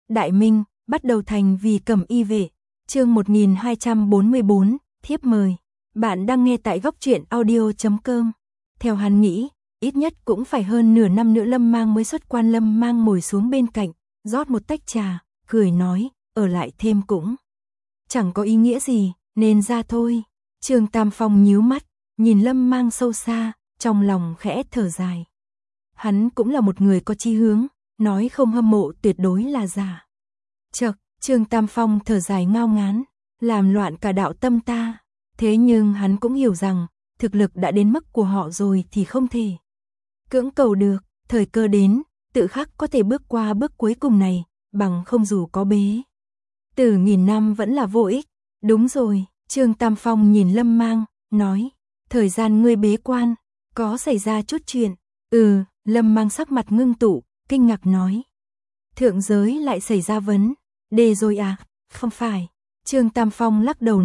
Đại Minh, bắt đầu thành vì Cẩm Y vệ. Chương 1244, thiếp mời. Bạn đang nghe tại góc truyện audio.com. Theo hắn nghĩ, ít nhất cũng phải hơn nửa năm nữa Lâm Mang mới xuất quan. Lâm Mang ngồi xuống bên cạnh, rót một tách trà, cười nói, ở lại thêm cũng chẳng có ý nghĩa gì, nên ra thôi. Trương Tam Phong nhíu mắt, nhìn Lâm Mang sâu xa, trong lòng khẽ thở dài. Hắn cũng là một người có chí hướng, nói không hâm mộ tuyệt đối là giả. Chậc, Trương Tam Phong thở dài ngao ngán, làm loạn cả đạo tâm ta. Thế nhưng hắn cũng hiểu rằng, thực lực đã đến mức của họ rồi thì không thể cưỡng cầu được, thời cơ đến, tự khắc có thể bước qua bước cuối cùng này, bằng không dù có bế từ nghìn năm vẫn là vô ích. Đúng rồi, Trương Tam Phong nhìn Lâm Mang, nói, thời gian ngươi bế quan, có xảy ra chút chuyện. Lâm Mang sắc mặt ngưng tụ, kinh ngạc nói. Thượng giới lại xảy ra vấn đề rồi à? Không phải. Trương Tam Phong lắc đầu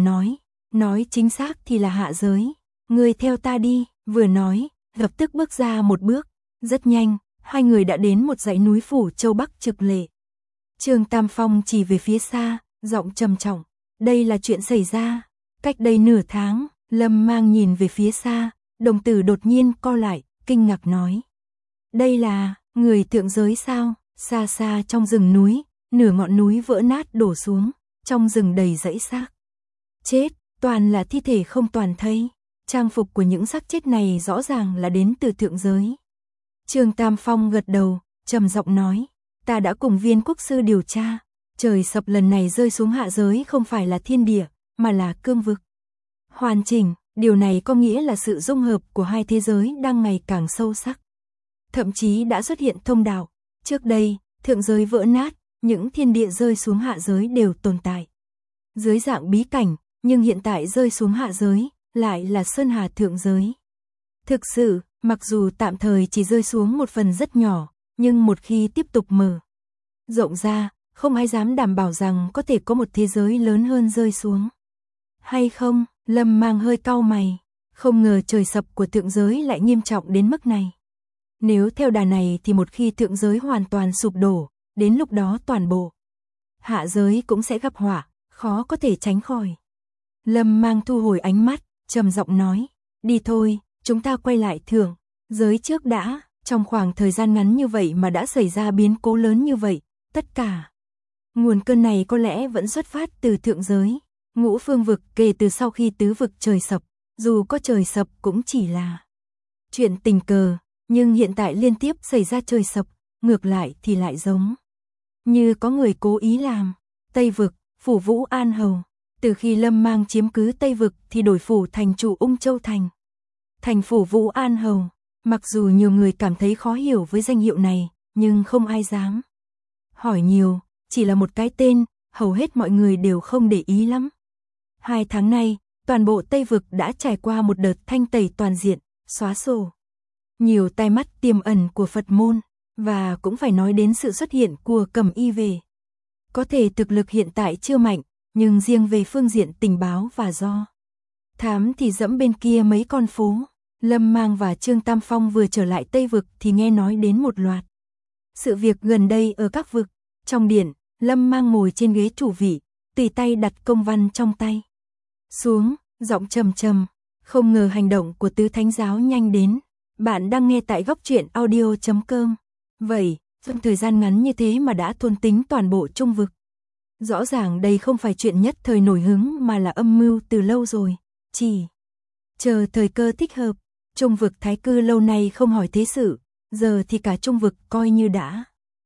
nói chính xác thì là hạ giới. Ngươi theo ta đi, vừa nói, lập tức bước ra một bước. Rất nhanh, hai người đã đến một dãy núi phủ châu Bắc trực lệ. Trương Tam Phong chỉ về phía xa, giọng trầm trọng. Đây là chuyện xảy ra cách đây nửa tháng. Lâm Mang nhìn về phía xa, đồng tử đột nhiên co lại, kinh ngạc nói. Đây là người thượng giới sao? Xa xa trong rừng núi, nửa ngọn núi vỡ nát đổ xuống, trong rừng đầy rẫy xác chết, toàn là thi thể không toàn thây. Trang phục của những xác chết này rõ ràng là đến từ thượng giới. Trương Tam Phong gật đầu, trầm giọng nói, ta đã cùng Viên quốc sư điều tra, trời sập lần này rơi xuống hạ giới không phải là thiên địa, mà là cương vực hoàn chỉnh. Điều này có nghĩa là sự dung hợp của hai thế giới đang ngày càng sâu sắc. Thậm chí đã xuất hiện thông đạo. Trước đây, thượng giới vỡ nát, những thiên địa rơi xuống hạ giới đều tồn tại dưới dạng bí cảnh, nhưng hiện tại rơi xuống hạ giới, lại là sơn hà thượng giới. Thực sự, mặc dù tạm thời chỉ rơi xuống một phần rất nhỏ, nhưng một khi tiếp tục mở rộng ra, không ai dám đảm bảo rằng có thể có một thế giới lớn hơn rơi xuống. Hay không? Lâm Mang hơi cau mày, không ngờ trời sập của thượng giới lại nghiêm trọng đến mức này. Nếu theo đà này thì một khi thượng giới hoàn toàn sụp đổ, đến lúc đó toàn bộ hạ giới cũng sẽ gặp họa, khó có thể tránh khỏi. Lâm Mang thu hồi ánh mắt, trầm giọng nói, đi thôi, chúng ta quay lại thượng giới trước đã. Trong khoảng thời gian ngắn như vậy mà đã xảy ra biến cố lớn như vậy, tất cả nguồn cơn này có lẽ vẫn xuất phát từ thượng giới. Ngũ phương vực kể từ sau khi tứ vực trời sập, dù có trời sập cũng chỉ là chuyện tình cờ, nhưng hiện tại liên tiếp xảy ra trời sập, ngược lại thì lại giống như có người cố ý làm. Tây vực, phủ Vũ An Hầu, từ khi Lâm Mang chiếm cứ Tây vực thì đổi phủ thành chủ Ung Châu thành phủ Vũ An Hầu. Mặc dù nhiều người cảm thấy khó hiểu với danh hiệu này, nhưng không ai dám hỏi nhiều, chỉ là một cái tên, hầu hết mọi người đều không để ý lắm. 2 tháng nay, toàn bộ Tây vực đã trải qua một đợt thanh tẩy toàn diện, xóa sổ nhiều tai mắt tiềm ẩn của Phật môn, và cũng phải nói đến sự xuất hiện của Cẩm Y vệ. Có thể thực lực hiện tại chưa mạnh, nhưng riêng về phương diện tình báo và do thám thì dẫm bên kia mấy con phố. Lâm Mang và Trương Tam Phong vừa trở lại Tây vực thì nghe nói đến một loạt sự việc gần đây ở các vực. Trong điện, Lâm Mang ngồi trên ghế chủ vị, tùy tay đặt công văn trong tay xuống, giọng trầm trầm, không ngờ hành động của tứ thánh giáo nhanh đến. Bạn đang nghe tại góc truyện audio.com. Vậy, trong thời gian ngắn như thế mà đã thôn tính toàn bộ trung vực. Rõ ràng đây không phải chuyện nhất thời nổi hứng mà là âm mưu từ lâu rồi, chỉ chờ thời cơ thích hợp. Trung vực thái cư lâu nay không hỏi thế sự, giờ thì cả trung vực coi như đã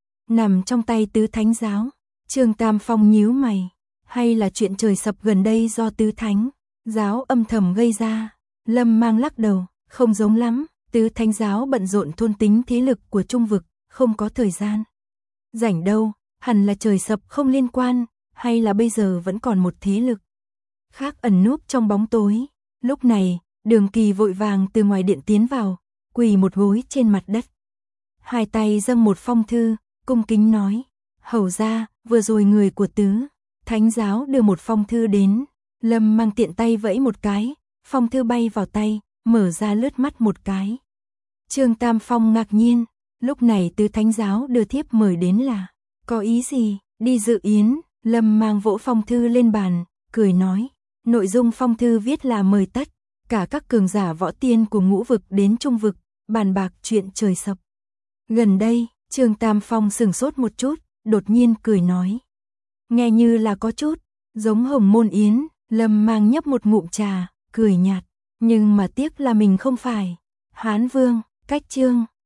nằm trong tay tứ thánh giáo. Trương Tam Phong nhíu mày, hay là chuyện trời sập gần đây do tứ thánh giáo âm thầm gây ra? Lâm Mang lắc đầu, không giống lắm, tứ thánh giáo bận rộn thôn tính thế lực của trung vực, không có thời gian rảnh đâu, hẳn là trời sập không liên quan, hay là bây giờ vẫn còn một thế lực khác ẩn núp trong bóng tối. Lúc này, Đường Kỳ vội vàng từ ngoài điện tiến vào, quỳ một gối trên mặt đất, hai tay dâng một phong thư, cung kính nói, hầu ra, vừa rồi người của tứ thánh giáo đưa một phong thư đến. Lâm Mang tiện tay vẫy một cái, phong thư bay vào tay, mở ra lướt mắt một cái. Trương Tam Phong ngạc nhiên, lúc này tứ thánh giáo đưa thiếp mời đến là có ý gì? Đi dự yến, Lâm Mang vỗ phong thư lên bàn, cười nói. Nội dung phong thư viết là mời tất cả các cường giả võ tiên của ngũ vực đến trung vực, bàn bạc chuyện trời sập. Gần đây, Trương Tam Phong sửng sốt một chút, đột nhiên cười nói. Nghe như là có chút giống Hồng Môn Yến. Lâm Mang nhấp một ngụm trà, cười nhạt. Nhưng mà tiếc là mình không phải Hán Vương, cách Trương